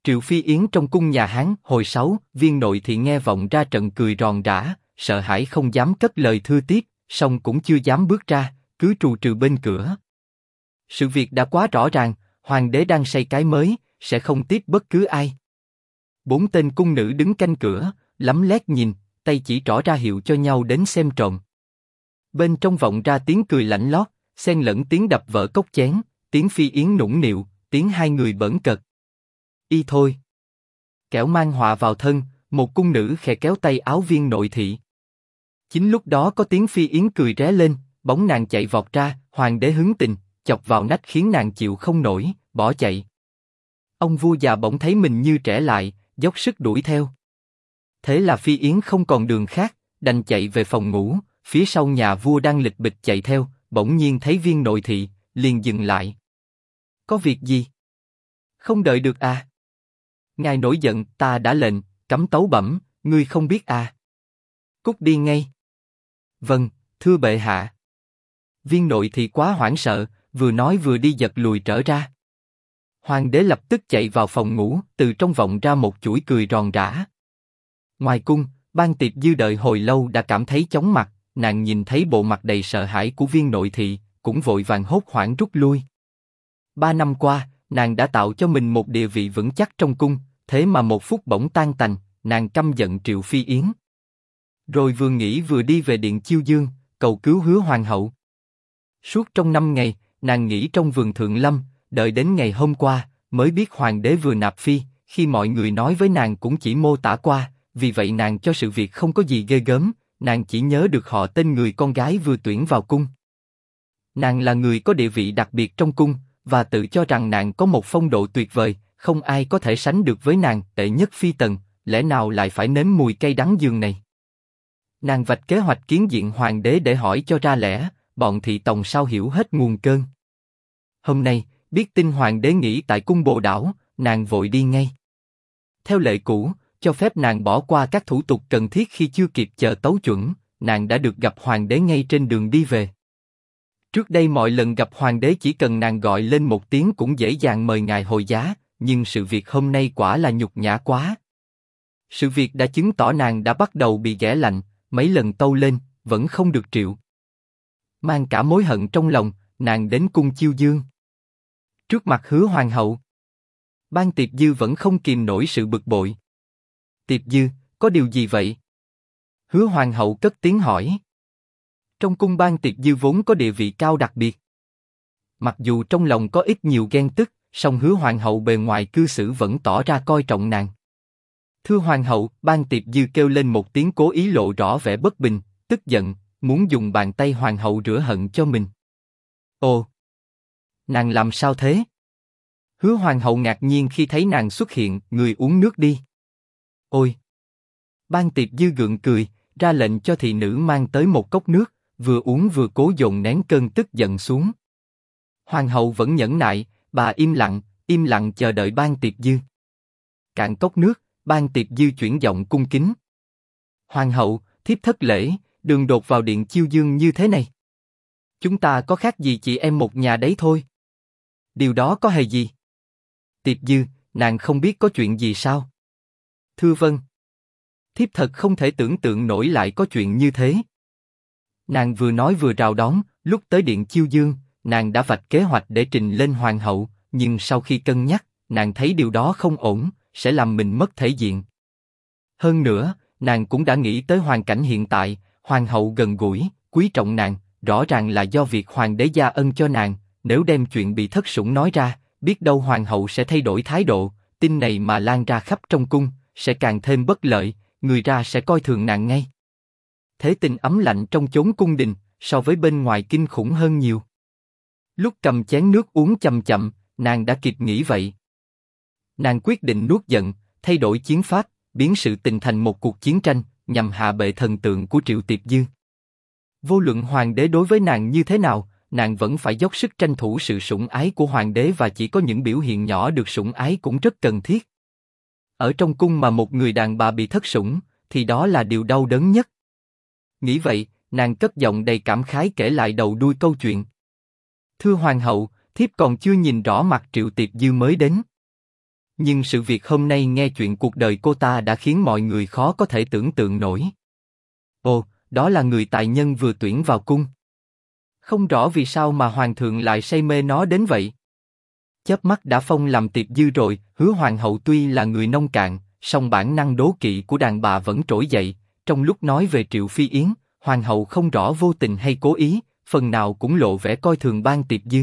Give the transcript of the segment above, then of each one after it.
Triệu Phi Yến trong cung nhà Hán hồi 6, viên nội thị nghe vọng ra trận cười ròn rã, sợ hãi không dám cất lời thưa tiếp, song cũng chưa dám bước ra, cứ trù trừ bên cửa. Sự việc đã quá rõ ràng, hoàng đế đang xây cái mới, sẽ không tiếp bất cứ ai. 4 tên cung nữ đứng canh cửa, lấm lét nhìn, tay chỉ trỏ ra hiệu cho nhau đến xem trộm. Bên trong vọng ra tiếng cười lạnh lót, xen lẫn tiếng đập vỡ cốc chén, tiếng Phi Yến nũng nịu, tiếng hai người bỡn cợt. Y thôi. Kẻo mang họa vào thân, một cung nữ khẽ kéo tay áo viên nội thị. Chính lúc đó có tiếng Phi Yến cười ré lên, bóng nàng chạy vọt ra, hoàng đế hứng tình, chọc vào nách khiến nàng chịu không nổi, bỏ chạy. Ông vua già bỗng thấy mình như trẻ lại, dốc sức đuổi theo. Thế là Phi Yến không còn đường khác, đành chạy về phòng ngủ, phía sau nhà vua đang lịch bịch chạy theo, bỗng nhiên thấy viên nội thị, liền dừng lại. Có việc gì? Không đợi được à? Ngài nổi giận, ta đã lệnh, cấm tấu bẩm, ngươi không biết à? Cút đi ngay. Vâng, thưa bệ hạ. Viên nội thị quá hoảng sợ, vừa nói vừa đi giật lùi trở ra. Hoàng đế lập tức chạy vào phòng ngủ, từ trong vọng ra một chuỗi cười ròn rã. Ngoài cung, Ban Tiệp Dư đợi hồi lâu đã cảm thấy chóng mặt, nàng nhìn thấy bộ mặt đầy sợ hãi của viên nội thị, cũng vội vàng hốt hoảng rút lui. 3 năm qua, nàng đã tạo cho mình một địa vị vững chắc trong cung, thế mà một phút bỗng tan tành, nàng căm giận Triệu Phi Yến. Rồi vừa nghĩ vừa đi về điện Chiêu Dương, cầu cứu Hứa hoàng hậu. Suốt trong 5 ngày, nàng nghỉ trong vườn Thượng Lâm, đợi đến ngày hôm qua, mới biết hoàng đế vừa nạp phi, khi mọi người nói với nàng cũng chỉ mô tả qua, vì vậy nàng cho sự việc không có gì ghê gớm, nàng chỉ nhớ được họ tên người con gái vừa tuyển vào cung. Nàng là người có địa vị đặc biệt trong cung, và tự cho rằng nàng có một phong độ tuyệt vời, không ai có thể sánh được với nàng, tệ nhất phi tần, lẽ nào lại phải nếm mùi cay đắng giường này. Nàng vạch kế hoạch kiến diện hoàng đế để hỏi cho ra lẽ, bọn thị tòng sao hiểu hết nguồn cơn. Hôm nay, biết tin hoàng đế nghỉ tại cung Bồ Đảo, nàng vội đi ngay. Theo lệ cũ, cho phép nàng bỏ qua các thủ tục cần thiết khi chưa kịp chờ tấu chuẩn, nàng đã được gặp hoàng đế ngay trên đường đi về. Trước đây mọi lần gặp hoàng đế chỉ cần nàng gọi lên một tiếng cũng dễ dàng mời ngài hồi giá, nhưng sự việc hôm nay quả là nhục nhã quá. Sự việc đã chứng tỏ nàng đã bắt đầu bị ghẻ lạnh, mấy lần tâu lên, vẫn không được triệu. Mang cả mối hận trong lòng, nàng đến cung Chiêu Dương. Trước mặt Hứa hoàng hậu, Ban Tiệp Dư vẫn không kìm nổi sự bực bội. Tiệp Dư, có điều gì vậy? Hứa hoàng hậu cất tiếng hỏi. Trong cung Ban Tiệp Dư vốn có địa vị cao đặc biệt. Mặc dù trong lòng có ít nhiều ghen tức, song Hứa hoàng hậu bề ngoài cư xử vẫn tỏ ra coi trọng nàng. Thưa hoàng hậu, Ban Tiệp Dư kêu lên một tiếng cố ý lộ rõ vẻ bất bình, tức giận, muốn dùng bàn tay hoàng hậu rửa hận cho mình. Ồ, nàng làm sao thế? Hứa hoàng hậu ngạc nhiên khi thấy nàng xuất hiện, người uống nước đi. Ôi! Ban Tiệp Dư gượng cười, ra lệnh cho thị nữ mang tới một cốc nước, vừa uống vừa cố dồn nén cơn tức giận xuống. Hoàng hậu vẫn nhẫn nại, bà im lặng chờ đợi Ban Tiệp Dư. Cạn cốc nước, Ban Tiệp Dư chuyển giọng cung kính. Hoàng hậu, thiếp thất lễ, đường đột vào điện Chiêu Dương như thế này. Chúng ta có khác gì chị em một nhà đấy thôi. Điều đó có hề gì? Tiệp Dư, nàng không biết có chuyện gì sao? Thưa vâng. Thiếp thật không thể tưởng tượng nổi lại có chuyện như thế. Nàng vừa nói vừa rào đón, lúc tới điện Chiêu Dương, nàng đã vạch kế hoạch để trình lên hoàng hậu, nhưng sau khi cân nhắc, nàng thấy điều đó không ổn, sẽ làm mình mất thể diện. Hơn nữa, nàng cũng đã nghĩ tới hoàn cảnh hiện tại, hoàng hậu gần gũi, quý trọng nàng, rõ ràng là do việc hoàng đế gia ân cho nàng, nếu đem chuyện bị thất sủng nói ra, biết đâu hoàng hậu sẽ thay đổi thái độ, tin này mà lan ra khắp trong cung, sẽ càng thêm bất lợi, người ra sẽ coi thường nàng ngay. Thế tình ấm lạnh trong chốn cung đình, so với bên ngoài kinh khủng hơn nhiều. Lúc cầm chén nước uống chậm chậm, nàng đã kịp nghĩ vậy. Nàng quyết định nuốt giận, thay đổi chiến pháp, biến sự tình thành một cuộc chiến tranh, nhằm hạ bệ thần tượng của Triệu Tiệp Dư. Vô luận hoàng đế đối với nàng như thế nào, nàng vẫn phải dốc sức tranh thủ sự sủng ái của hoàng đế, và chỉ có những biểu hiện nhỏ được sủng ái cũng rất cần thiết. Ở trong cung mà một người đàn bà bị thất sủng, thì đó là điều đau đớn nhất. Nghĩ vậy, nàng cất giọng đầy cảm khái kể lại đầu đuôi câu chuyện. Thưa hoàng hậu, thiếp còn chưa nhìn rõ mặt Triệu Tiệp Dư mới đến. Nhưng sự việc hôm nay nghe chuyện cuộc đời cô ta đã khiến mọi người khó có thể tưởng tượng nổi. Ồ, đó là người tài nhân vừa tuyển vào cung. Không rõ vì sao mà hoàng thượng lại say mê nó đến vậy. Chớp mắt đã phong làm tiệp dư rồi. Hứa hoàng hậu tuy là người nông cạn, song bản năng đố kỵ của đàn bà vẫn trỗi dậy. Trong lúc nói về Triệu Phi Yến, hoàng hậu không rõ vô tình hay cố ý, phần nào cũng lộ vẻ coi thường Ban Tiệp Dư.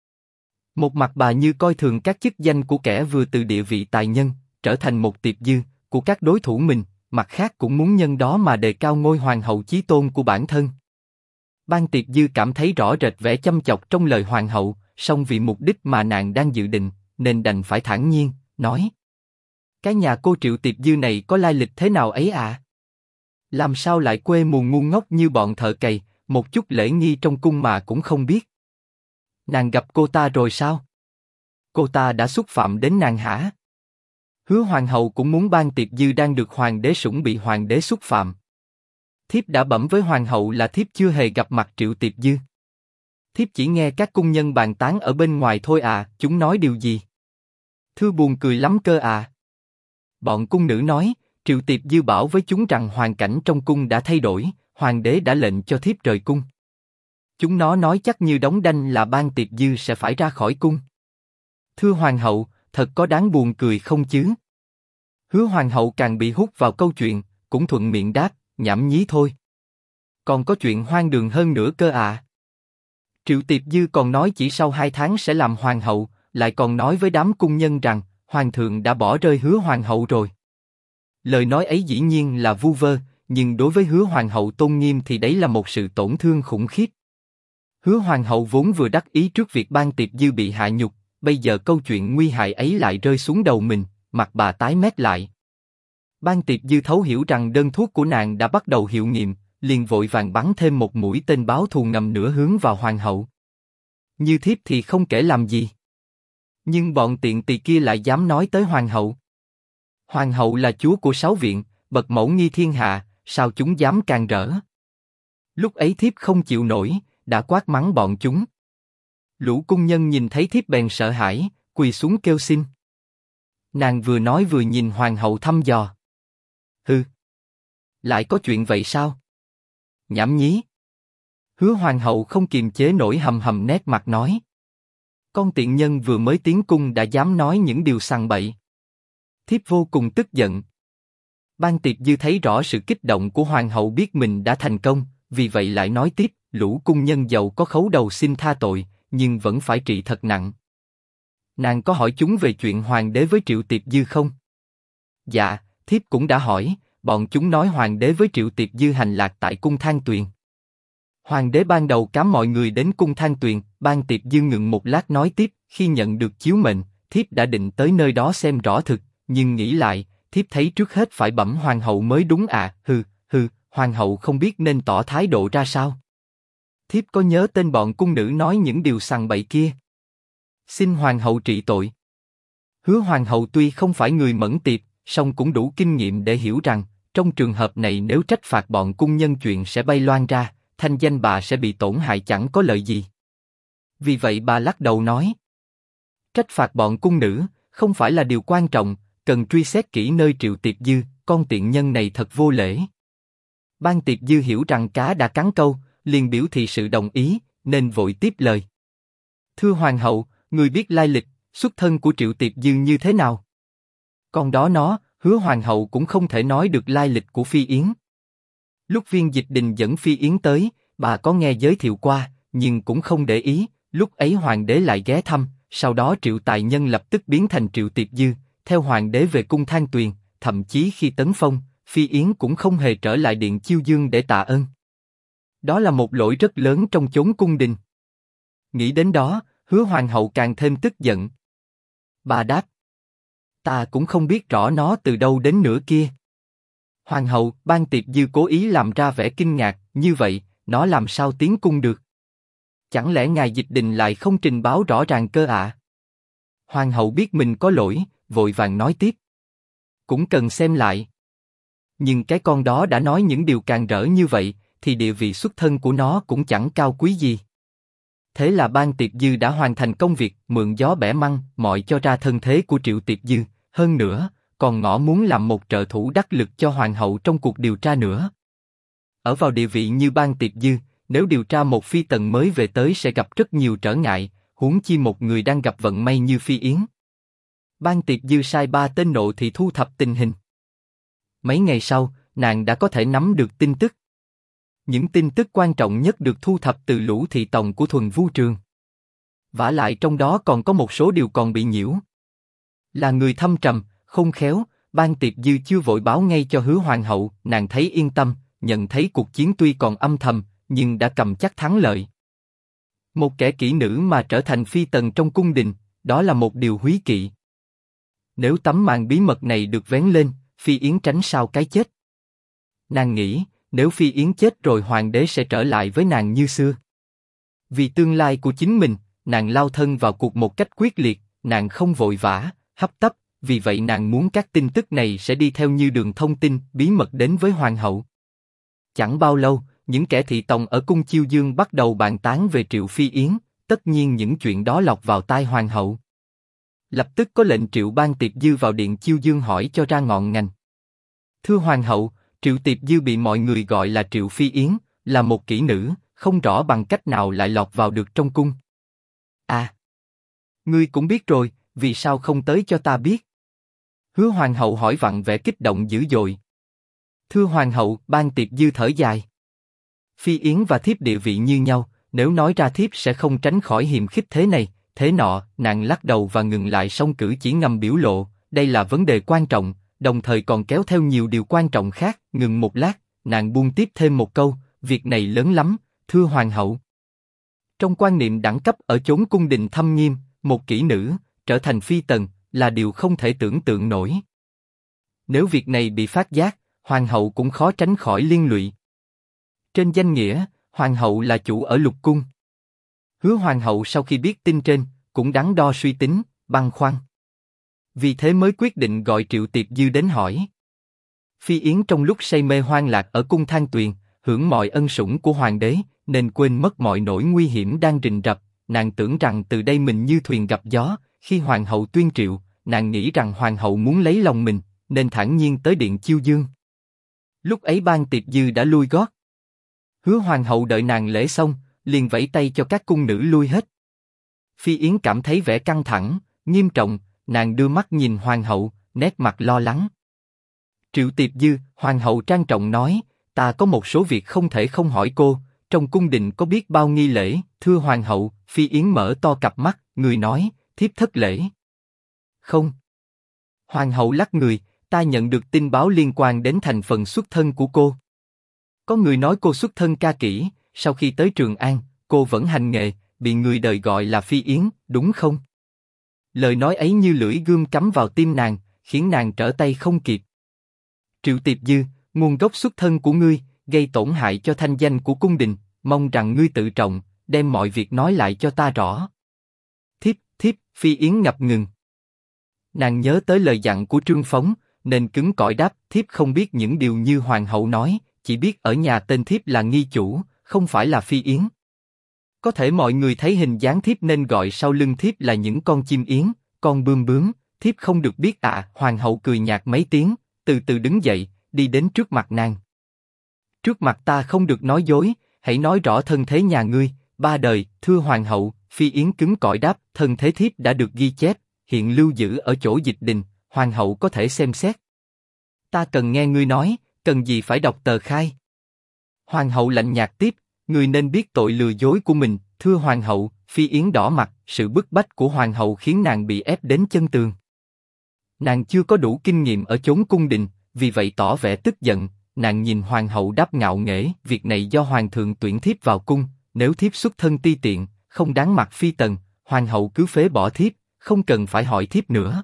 Một mặt bà như coi thường các chức danh của kẻ vừa từ địa vị tài nhân trở thành một tiệp dư của các đối thủ mình, mặt khác cũng muốn nhân đó mà đề cao ngôi hoàng hậu chí tôn của bản thân. Ban Tiệp Dư cảm thấy rõ rệt vẻ châm chọc trong lời hoàng hậu, song vì mục đích mà nàng đang dự định, nên đành phải thản nhiên nói: cái nhà cô Triệu Tiệp Dư này có lai lịch thế nào ấy à? Làm sao lại quê mùa ngu ngốc như bọn thợ cày, một chút lễ nghi trong cung mà cũng không biết? Nàng gặp cô ta rồi sao? Cô ta đã xúc phạm đến nàng hả? Hứa hoàng hậu cũng muốn Ban Tiệp Dư đang được hoàng đế sủng bị hoàng đế xúc phạm. Thiếp đã bẩm với hoàng hậu là thiếp chưa hề gặp mặt Triệu Tiệp Dư. Thiếp chỉ nghe các cung nhân bàn tán ở bên ngoài thôi à. Chúng nói điều gì? Thưa buồn cười lắm cơ à. Bọn cung nữ nói, Triệu Tiệp Dư bảo với chúng rằng hoàn cảnh trong cung đã thay đổi, hoàng đế đã lệnh cho thiếp rời cung. Chúng nó nói chắc như đóng đanh là Ban Tiệp Dư sẽ phải ra khỏi cung. Thưa hoàng hậu, thật có đáng buồn cười không chứ? Hứa hoàng hậu càng bị hút vào câu chuyện, cũng thuận miệng đáp, nhảm nhí thôi. Còn có chuyện hoang đường hơn nữa cơ à. Triệu Tiệp Dư còn nói chỉ sau 2 tháng sẽ làm hoàng hậu, lại còn nói với đám cung nhân rằng hoàng thượng đã bỏ rơi Hứa hoàng hậu rồi. Lời nói ấy dĩ nhiên là vu vơ, nhưng đối với Hứa hoàng hậu tôn nghiêm thì đấy là một sự tổn thương khủng khiếp. Hứa hoàng hậu vốn vừa đắc ý trước việc Ban Tiệp Dư bị hạ nhục, bây giờ câu chuyện nguy hại ấy lại rơi xuống đầu mình, mặt bà tái mét lại. Ban Tiệp Dư thấu hiểu rằng đơn thuốc của nàng đã bắt đầu hiệu nghiệm, liền vội vàng bắn thêm một mũi tên báo thù ngầm nữa hướng vào hoàng hậu. Như thiếp thì không kể làm gì, nhưng bọn tiện tỳ kia lại dám nói tới hoàng hậu. Hoàng hậu là chúa của 6 viện, bậc mẫu nghi thiên hạ, sao chúng dám càn rỡ? Lúc ấy thiếp không chịu nổi, đã quát mắng bọn chúng. Lũ cung nhân nhìn thấy thiếp bèn sợ hãi, quỳ xuống kêu xin. Nàng vừa nói vừa nhìn hoàng hậu thăm dò. Hừ, lại có chuyện vậy sao? Nhảm nhí. Hứa hoàng hậu không kiềm chế nổi hầm hầm nét mặt nói. Con tiện nhân vừa mới tiến cung đã dám nói những điều sằng bậy. Thiếp vô cùng tức giận. Ban Tiệp Dư thấy rõ sự kích động của hoàng hậu, biết mình đã thành công, vì vậy lại nói tiếp, lũ cung nhân giàu có khấu đầu xin tha tội, nhưng vẫn phải trị thật nặng. Nàng có hỏi chúng về chuyện hoàng đế với Triệu Tiệp Dư không? Dạ, thiếp cũng đã hỏi, bọn chúng nói hoàng đế với Triệu Tiệp Dư hành lạc tại cung Thang Tuyền. Hoàng đế ban đầu cám mọi người đến cung Thang Tuyền. Ban Tiệp Dư ngừng một lát nói tiếp, khi nhận được chiếu mệnh, thiếp đã định tới nơi đó xem rõ thực, nhưng nghĩ lại, thiếp thấy trước hết phải bẩm hoàng hậu mới đúng à. Hừ, hoàng hậu không biết nên tỏ thái độ ra sao. Thiếp có nhớ tên bọn cung nữ nói những điều sằng bậy kia. Xin hoàng hậu trị tội. Hứa hoàng hậu tuy không phải người mẫn tiệp, song cũng đủ kinh nghiệm để hiểu rằng, trong trường hợp này nếu trách phạt bọn cung nhân chuyện sẽ bay loan ra, thanh danh bà sẽ bị tổn hại chẳng có lợi gì. Vì vậy bà lắc đầu nói, trách phạt bọn cung nữ không phải là điều quan trọng, cần truy xét kỹ nơi Triệu Tiệp Dư, con tiện nhân này thật vô lễ. Ban Tiệp Dư hiểu rằng cá đã cắn câu, liền biểu thị sự đồng ý, nên vội tiếp lời. Thưa hoàng hậu, người biết lai lịch, xuất thân của Triệu Tiệp Dư như thế nào? Con đó nó, Hứa hoàng hậu cũng không thể nói được lai lịch của Phi Yến. Lúc Viên Dịch Đình dẫn Phi Yến tới, bà có nghe giới thiệu qua, nhưng cũng không để ý. Lúc ấy hoàng đế lại ghé thăm, sau đó Triệu Tài Nhân lập tức biến thành Triệu Tiệp Dư, theo hoàng đế về cung Thang Tuyền. Thậm chí khi tấn phong, Phi Yến cũng không hề trở lại điện Chiêu Dương để tạ ơn. Đó là một lỗi rất lớn trong chốn cung đình. Nghĩ đến đó, Hứa hoàng hậu càng thêm tức giận. Bà đáp, ta cũng không biết rõ nó từ đâu đến nữa kia. Hoàng hậu, Ban Tiệp Dư cố ý làm ra vẻ kinh ngạc, như vậy, nó làm sao tiến cung được? Chẳng lẽ ngài Dịch Đình lại không trình báo rõ ràng cơ ạ? Hoàng hậu biết mình có lỗi, vội vàng nói tiếp. Cũng cần xem lại. Nhưng cái con đó đã nói những điều càn rỡ như vậy, thì địa vị xuất thân của nó cũng chẳng cao quý gì. Thế là Ban Tiệp Dư đã hoàn thành công việc, mượn gió bẻ măng, mọi cho ra thân thế của Triệu Tiệp Dư, hơn nữa, còn ngỏ muốn làm một trợ thủ đắc lực cho hoàng hậu trong cuộc điều tra nữa. Ở vào địa vị như Ban Tiệp Dư, nếu điều tra một phi tần mới về tới sẽ gặp rất nhiều trở ngại, huống chi một người đang gặp vận may như Phi Yến. Ban Tiệp Dư sai 3 tên nộ thì thu thập tình hình. Mấy ngày sau, nàng đã có thể nắm được tin tức. Những tin tức quan trọng nhất được thu thập từ lũ thị tòng của Thuần Vu Trường. Vả lại trong đó còn có một số điều còn bị nhiễu. Là người thâm trầm, khôn khéo, Ban Tiệp Dư chưa vội báo ngay cho Hứa Hoàng hậu, nàng thấy yên tâm, nhận thấy cuộc chiến tuy còn âm thầm, nhưng đã cầm chắc thắng lợi. Một kẻ kỹ nữ mà trở thành phi tần trong cung đình, đó là một điều húy kỵ. Nếu tấm màn bí mật này được vén lên, Phi Yến tránh sao cái chết. Nàng nghĩ, nếu Phi Yến chết rồi hoàng đế sẽ trở lại với nàng như xưa. Vì tương lai của chính mình, nàng lao thân vào cuộc một cách quyết liệt, nàng không vội vã, hấp tấp, vì vậy nàng muốn các tin tức này sẽ đi theo như đường thông tin bí mật đến với hoàng hậu. Chẳng bao lâu, những kẻ thị tòng ở cung Chiêu Dương bắt đầu bàn tán về Triệu Phi Yến, tất nhiên những chuyện đó lọt vào tai hoàng hậu. Lập tức có lệnh triệu Ban Tiệp Dư vào điện Chiêu Dương hỏi cho ra ngọn ngành. Thưa hoàng hậu, Triệu Tiệp Dư bị mọi người gọi là Triệu Phi Yến, là một kỹ nữ, không rõ bằng cách nào lại lọt vào được trong cung. À, ngươi cũng biết rồi, vì sao không tới cho ta biết? Hứa hoàng hậu hỏi vặn vẻ kích động dữ dội. Thưa hoàng hậu, Ban Tiệp Dư thở dài. Phi Yến và thiếp địa vị như nhau, nếu nói ra thiếp sẽ không tránh khỏi hiềm khích thế này, thế nọ. Nàng lắc đầu và ngừng lại song cử chỉ ngầm biểu lộ, đây là vấn đề quan trọng, đồng thời còn kéo theo nhiều điều quan trọng khác. Ngừng một lát, nàng buông tiếp thêm một câu, việc này lớn lắm, thưa hoàng hậu. Trong quan niệm đẳng cấp ở chốn cung đình thâm nghiêm, một kỹ nữ trở thành phi tần là điều không thể tưởng tượng nổi. Nếu việc này bị phát giác, hoàng hậu cũng khó tránh khỏi liên lụy. Trên danh nghĩa, hoàng hậu là chủ ở lục cung. Hứa hoàng hậu sau khi biết tin trên, cũng đắn đo suy tính, băn khoăn. Vì thế mới quyết định gọi Triệu Tiệp Dư đến hỏi. Phi Yến trong lúc say mê hoang lạc ở cung Thang Tuyền, hưởng mọi ân sủng của hoàng đế, nên quên mất mọi nỗi nguy hiểm đang rình rập. Nàng tưởng rằng từ đây mình như thuyền gặp gió. Khi hoàng hậu tuyên triệu, nàng nghĩ rằng hoàng hậu muốn lấy lòng mình, nên thản nhiên tới điện Chiêu Dương. Lúc ấy Ban Tiệp Dư đã lui gót. Hứa hoàng hậu đợi nàng lễ xong, liền vẫy tay cho các cung nữ lui hết. Phi Yến cảm thấy vẻ căng thẳng, nghiêm trọng, nàng đưa mắt nhìn hoàng hậu, nét mặt lo lắng. Triệu Tiệp Dư, hoàng hậu trang trọng nói, ta có một số việc không thể không hỏi cô, trong cung đình có biết bao nghi lễ, thưa hoàng hậu. Phi Yến mở to cặp mắt, người nói, thiếp thất lễ. Không. Hoàng hậu lắc người, ta nhận được tin báo liên quan đến thành phần xuất thân của cô. Có người nói cô xuất thân ca kỹ, sau khi tới Trường An, cô vẫn hành nghề, bị người đời gọi là Phi Yến, đúng không? Lời nói ấy như lưỡi gươm cắm vào tim nàng, khiến nàng trở tay không kịp. Triệu Tiệp Dư, nguồn gốc xuất thân của ngươi gây tổn hại cho thanh danh của cung đình, mong rằng ngươi tự trọng, đem mọi việc nói lại cho ta rõ. Thiếp, Phi Yến ngập ngừng. Nàng nhớ tới lời dặn của Trương Phóng, nên cứng cỏi đáp, thiếp không biết những điều như hoàng hậu nói, chỉ biết ở nhà tên thiếp là nghi chủ, không phải là Phi Yến. Có thể mọi người thấy hình dáng thiếp nên gọi sau lưng thiếp là những con chim yến, con bươm bướm, thiếp không được biết ạ. Hoàng hậu cười nhạt mấy tiếng, từ từ đứng dậy, đi đến trước mặt nàng. Trước mặt ta không được nói dối, hãy nói rõ thân thế nhà ngươi, 3 đời, thưa hoàng hậu. Phi Yến cứng cỏi đáp, thân thế thiếp đã được ghi chép, hiện lưu giữ ở chỗ dịch đình, hoàng hậu có thể xem xét. Ta cần nghe ngươi nói, cần gì phải đọc tờ khai? Hoàng hậu lạnh nhạt tiếp, ngươi nên biết tội lừa dối của mình, thưa hoàng hậu. Phi Yến đỏ mặt, sự bức bách của hoàng hậu khiến nàng bị ép đến chân tường. Nàng chưa có đủ kinh nghiệm ở chốn cung đình, vì vậy tỏ vẻ tức giận. Nàng nhìn hoàng hậu đáp ngạo nghễ, việc này do hoàng thượng tuyển thiếp vào cung, nếu thiếp xuất thân ti tiện, không đáng mặc phi tần, hoàng hậu cứ phế bỏ thiếp, không cần phải hỏi thiếp nữa.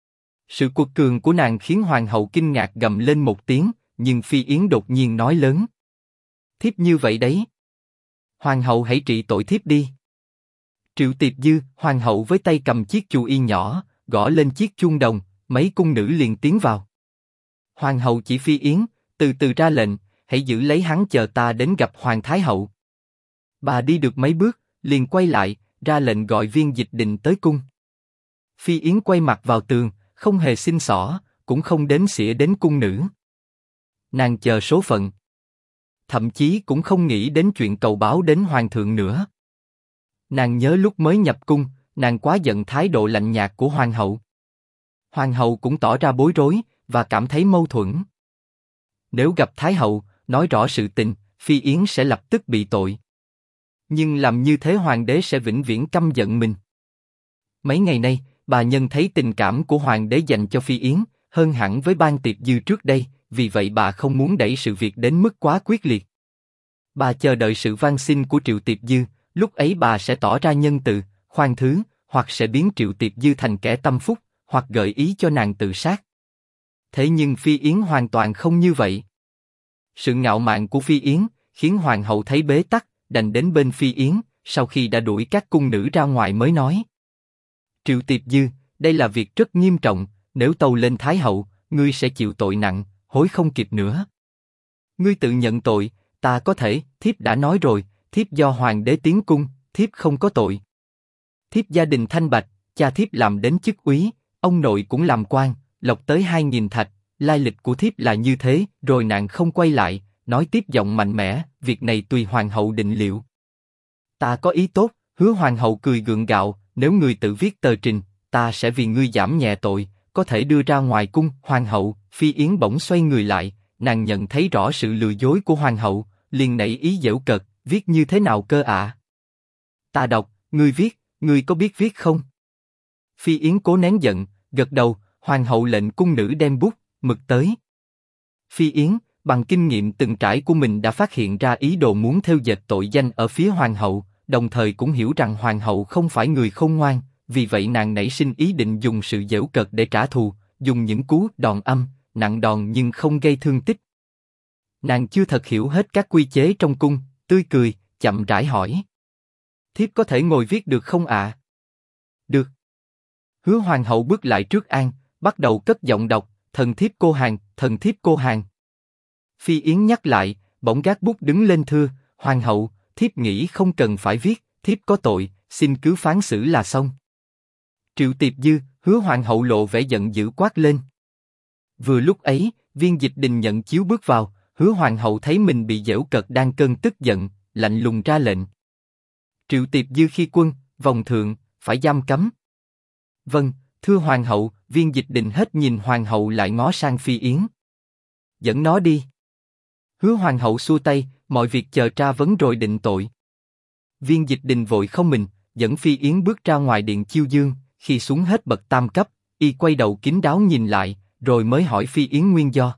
Sự cuột cường của nàng khiến hoàng hậu kinh ngạc gầm lên một tiếng, nhưng Phi Yến đột nhiên nói lớn. Thiếp như vậy đấy. Hoàng hậu hãy trị tội thiếp đi. Triệu Tiệp Dư, hoàng hậu với tay cầm chiếc chù y nhỏ, gõ lên chiếc chuông đồng, mấy cung nữ liền tiến vào. Hoàng hậu chỉ Phi Yến, từ từ ra lệnh, hãy giữ lấy hắn chờ ta đến gặp hoàng thái hậu. Bà đi được mấy bước, liền quay lại, ra lệnh gọi viên dịch đình tới cung. Phi Yến quay mặt vào tường, không hề xin xỏ, cũng không đếm xỉa đến cung nữ. Nàng chờ số phận. Thậm chí cũng không nghĩ đến chuyện cầu báo đến hoàng thượng nữa. Nàng nhớ lúc mới nhập cung, nàng quá giận thái độ lạnh nhạt của hoàng hậu. Hoàng hậu cũng tỏ ra bối rối, và cảm thấy mâu thuẫn. Nếu gặp thái hậu, nói rõ sự tình, Phi Yến sẽ lập tức bị tội. Nhưng làm như thế hoàng đế sẽ vĩnh viễn căm giận mình. Mấy ngày nay, bà nhận thấy tình cảm của hoàng đế dành cho Phi Yến, hơn hẳn với Ban Tiệp Dư trước đây, vì vậy bà không muốn đẩy sự việc đến mức quá quyết liệt. Bà chờ đợi sự van xin của Triệu Tiệp Dư, lúc ấy bà sẽ tỏ ra nhân từ, khoan thứ, hoặc sẽ biến Triệu Tiệp Dư thành kẻ tâm phúc, hoặc gợi ý cho nàng tự sát. Thế nhưng Phi Yến hoàn toàn không như vậy. Sự ngạo mạn của Phi Yến khiến hoàng hậu thấy bế tắc, đành đến bên Phi Yến, sau khi đã đuổi các cung nữ ra ngoài mới nói: Triệu Tiệp Dư, đây là việc rất nghiêm trọng, nếu tâu lên thái hậu, ngươi sẽ chịu tội nặng, hối không kịp nữa. Ngươi tự nhận tội, ta có thể, thiếp đã nói rồi, thiếp do hoàng đế tiến cung, thiếp không có tội. Thiếp gia đình thanh bạch, cha thiếp làm đến chức úy, ông nội cũng làm quan, lộc tới 2.000 thạch, lai lịch của thiếp là như thế. Rồi nàng không quay lại, nói tiếp giọng mạnh mẽ: việc này tùy hoàng hậu định liệu. Ta có ý tốt. Hứa hoàng hậu cười gượng gạo: nếu ngươi tự viết tờ trình, ta sẽ vì ngươi giảm nhẹ tội, có thể đưa ra ngoài cung. Hoàng hậu. Phi Yến bỗng xoay người lại, nàng nhận thấy rõ sự lừa dối của hoàng hậu, liền nảy ý giễu cợt: viết như thế nào cơ ạ? Ta đọc, ngươi viết, ngươi có biết viết không? Phi Yến cố nén giận, gật đầu. Hoàng hậu lệnh cung nữ đem bút, mực tới. Phi Yến, bằng kinh nghiệm từng trải của mình đã phát hiện ra ý đồ muốn thêu dệt tội danh ở phía hoàng hậu, đồng thời cũng hiểu rằng hoàng hậu không phải người khôn ngoan, vì vậy nàng nảy sinh ý định dùng sự giễu cợt để trả thù, dùng những cú đòn âm, nặng đòn nhưng không gây thương tích. Nàng chưa thật hiểu hết các quy chế trong cung, tươi cười, chậm rãi hỏi: thiếp có thể ngồi viết được không ạ? Được. Hứa hoàng hậu bước lại trước An, bắt đầu cất giọng đọc: thần thiếp cô Hàn, thần thiếp cô Hàn. Phi Yến nhắc lại, bỗng gác bút đứng lên thưa: hoàng hậu, thiếp nghĩ không cần phải viết, thiếp có tội, xin cứ phán xử là xong. Triệu Tiệp Dư. Hứa hoàng hậu lộ vẻ giận dữ quát lên. Vừa lúc ấy, Viên Dịch Đình nhận chiếu bước vào. Hứa hoàng hậu thấy mình bị giễu cợt đang cơn tức giận, lạnh lùng ra lệnh: Triệu Tiệp Dư khi quân, vòng thượng, phải giam cấm. Vâng, thưa hoàng hậu. Viên Dịch Đình hết nhìn hoàng hậu lại ngó sang Phi Yến. Dẫn nó đi. Hứa hoàng hậu xua tay: mọi việc chờ tra vấn rồi định tội. Viên Dịch Đình vội không mình, dẫn Phi Yến bước ra ngoài điện chiêu dương. Khi xuống hết bậc tam cấp, y quay đầu kín đáo nhìn lại, rồi mới hỏi Phi Yến nguyên do.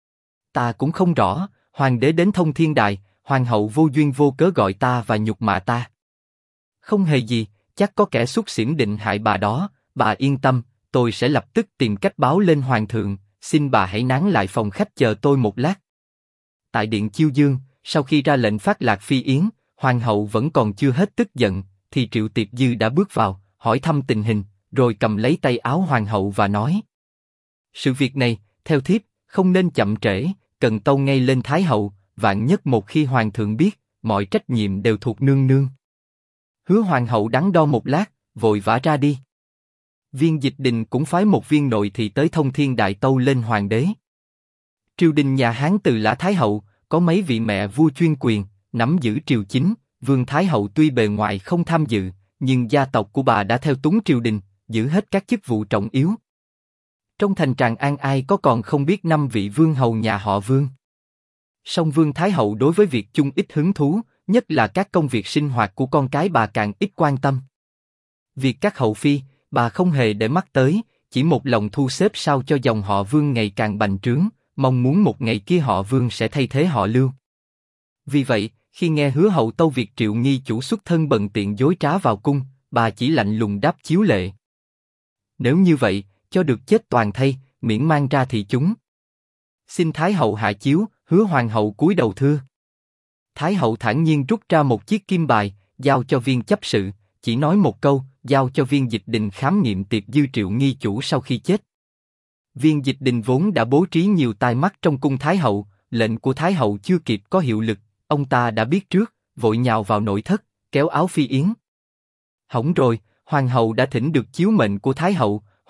Ta cũng không rõ, hoàng đế đến Thông Thiên Đài, hoàng hậu vô duyên vô cớ gọi ta và nhục mạ ta. Không hề gì, chắc có kẻ xúc xỉn định hại bà đó. Bà yên tâm, tôi sẽ lập tức tìm cách báo lên hoàng thượng. Xin bà hãy nán lại phòng khách chờ tôi một lát. Tại điện chiêu dương, sau khi ra lệnh phát lạc Phi Yến, hoàng hậu vẫn còn chưa hết tức giận, thì Triệu Tiệp Dư đã bước vào, hỏi thăm tình hình, rồi cầm lấy tay áo hoàng hậu và nói: sự việc này, theo thiếp, không nên chậm trễ, cần tâu ngay lên thái hậu, vạn nhất một khi hoàng thượng biết, mọi trách nhiệm đều thuộc nương nương. Hứa hoàng hậu đắn đo một lát, vội vã ra đi. Viên Dịch Đình cũng phái một viên nội thị tới Thông Thiên Đại tâu lên hoàng đế. Triều đình nhà Hán từ Lã Thái hậu, có mấy vị mẹ vua chuyên quyền, nắm giữ triều chính. Vương Thái hậu tuy bề ngoài không tham dự, nhưng gia tộc của bà đã theo túng triều đình, giữ hết các chức vụ trọng yếu. Trong thành Tràng An ai có còn không biết 5 vị vương hầu nhà họ Vương. Song Vương Thái hậu đối với việc chung ít hứng thú, nhất là các công việc sinh hoạt của con cái bà càng ít quan tâm. Việc các hậu phi, bà không hề để mắt tới, chỉ một lòng thu xếp sao cho dòng họ Vương ngày càng bành trướng, mong muốn một ngày kia họ Vương sẽ thay thế họ Lưu. Vì vậy, khi nghe hứa hậu tâu việc Triệu nghi chủ xuất thân bần tiện dối trá vào cung, bà chỉ lạnh lùng đáp chiếu lệ. Nếu như vậy, cho được chết toàn thây, miễn mang ra thì chúng. Xin Thái hậu hạ chiếu. Hứa hoàng hậu cúi đầu thưa. Thái hậu thản nhiên rút ra một chiếc kim bài, giao cho viên chấp sự, chỉ nói một câu: giao cho Viên Dịch Đình khám nghiệm Tiệp Dư Triệu nghi chủ sau khi chết. Viên Dịch Đình vốn đã bố trí nhiều tai mắt trong cung Thái hậu, lệnh của Thái hậu chưa kịp có hiệu lực, ông ta đã biết trước, vội nhào vào nội thất, kéo áo Phi Yến. Hỏng rồi, hoàng hậu đã thỉnh được chiếu mệnh của Thái hậu,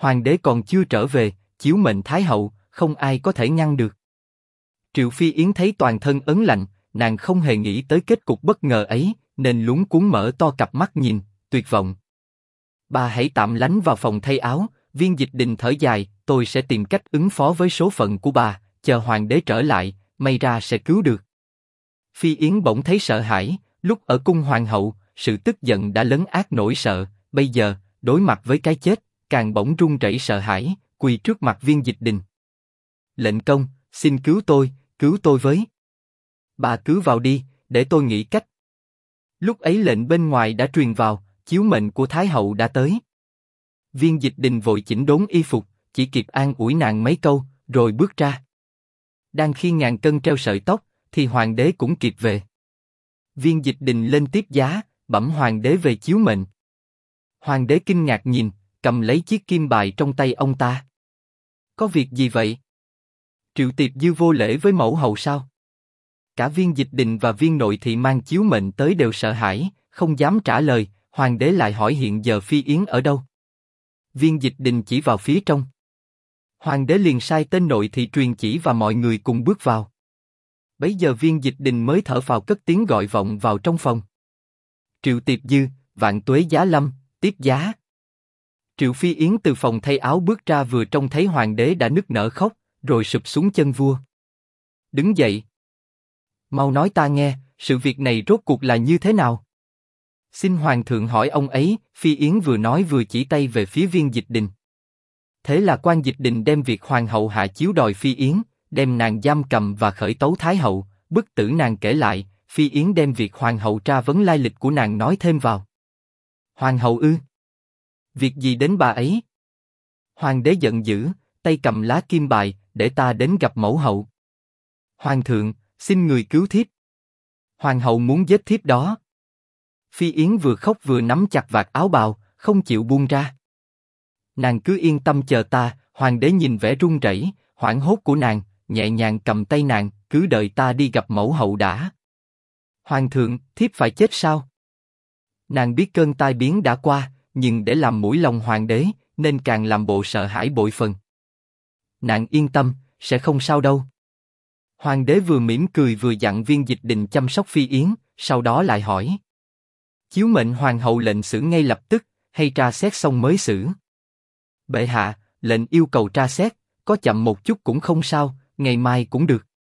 Hoàng đế còn chưa trở về, chiếu mệnh Thái hậu, không ai có thể ngăn được. Triệu Phi Yến thấy toàn thân ớn lạnh, nàng không hề nghĩ tới kết cục bất ngờ ấy, nên luống cuống mở to cặp mắt nhìn, tuyệt vọng. Bà hãy tạm lánh vào phòng thay áo. Viên Dịch Đình thở dài, tôi sẽ tìm cách ứng phó với số phận của bà, chờ hoàng đế trở lại, may ra sẽ cứu được. Phi Yến bỗng thấy sợ hãi, lúc ở cung hoàng hậu, sự tức giận đã lấn át nỗi sợ, bây giờ, đối mặt với cái chết, càng bỗng run rẩy sợ hãi, quỳ trước mặt Viên Dịch Đình. Lệnh công, xin cứu tôi với. Bà cứ vào đi, để tôi nghĩ cách. Lúc ấy lệnh bên ngoài đã truyền vào, chiếu mệnh của Thái hậu đã tới. Viên Dịch Đình vội chỉnh đốn y phục, chỉ kịp an ủi nàng mấy câu, rồi bước ra. Đang khi ngàn cân treo sợi tóc, thì hoàng đế cũng kịp về. Viên Dịch Đình lên tiếp giá, bẩm hoàng đế về chiếu mệnh. Hoàng đế kinh ngạc nhìn, cầm lấy chiếc kim bài trong tay ông ta. Có việc gì vậy? Triệu Tiệp Dư vô lễ với mẫu hậu sao? Cả Viên Dịch Đình và Viên Nội Thị mang chiếu mệnh tới đều sợ hãi, không dám trả lời. Hoàng đế lại hỏi hiện giờ Phi Yến ở đâu? Viên Dịch Đình chỉ vào phía trong. Hoàng đế liền sai tên Nội Thị truyền chỉ và mọi người cùng bước vào. Bấy giờ Viên Dịch Đình mới thở phào cất tiếng gọi vọng vào trong phòng. Triệu Tiệp Dư, vạn tuế giá lâm, tiếp giá. Triệu Phi Yến từ phòng thay áo bước ra vừa trông thấy hoàng đế đã nức nở khóc, rồi sụp xuống chân vua. Đứng dậy. Mau nói ta nghe, sự việc này rốt cuộc là như thế nào? Xin hoàng thượng hỏi ông ấy. Phi Yến vừa nói vừa chỉ tay về phía Viên Dịch Đình. Thế là quan Dịch Đình đem việc hoàng hậu hạ chiếu đòi Phi Yến, đem nàng giam cầm và khởi tấu Thái hậu, bức tử nàng kể lại. Phi Yến đem việc hoàng hậu tra vấn lai lịch của nàng nói thêm vào. Hoàng hậu ư? Việc gì đến bà ấy? Hoàng đế giận dữ, tay cầm lá kim bài, để ta đến gặp mẫu hậu. Hoàng thượng, xin người cứu thiếp. Hoàng hậu muốn giết thiếp đó. Phi Yến vừa khóc vừa nắm chặt vạt áo bào, không chịu buông ra. Nàng cứ yên tâm chờ ta. Hoàng đế nhìn vẻ run rẩy, hoảng hốt của nàng, nhẹ nhàng cầm tay nàng, cứ đợi ta đi gặp mẫu hậu đã. Hoàng thượng, thiếp phải chết sao? Nàng biết cơn tai biến đã qua, nhưng để làm mũi lòng hoàng đế, nên càng làm bộ sợ hãi bội phần. Nàng yên tâm, sẽ không sao đâu. Hoàng đế vừa mỉm cười vừa dặn Viên Dịch Đình chăm sóc Phi Yến, sau đó lại hỏi. Chiếu mệnh hoàng hậu lệnh xử ngay lập tức, hay tra xét xong mới xử? Bệ hạ, lệnh yêu cầu tra xét, có chậm một chút cũng không sao, ngày mai cũng được.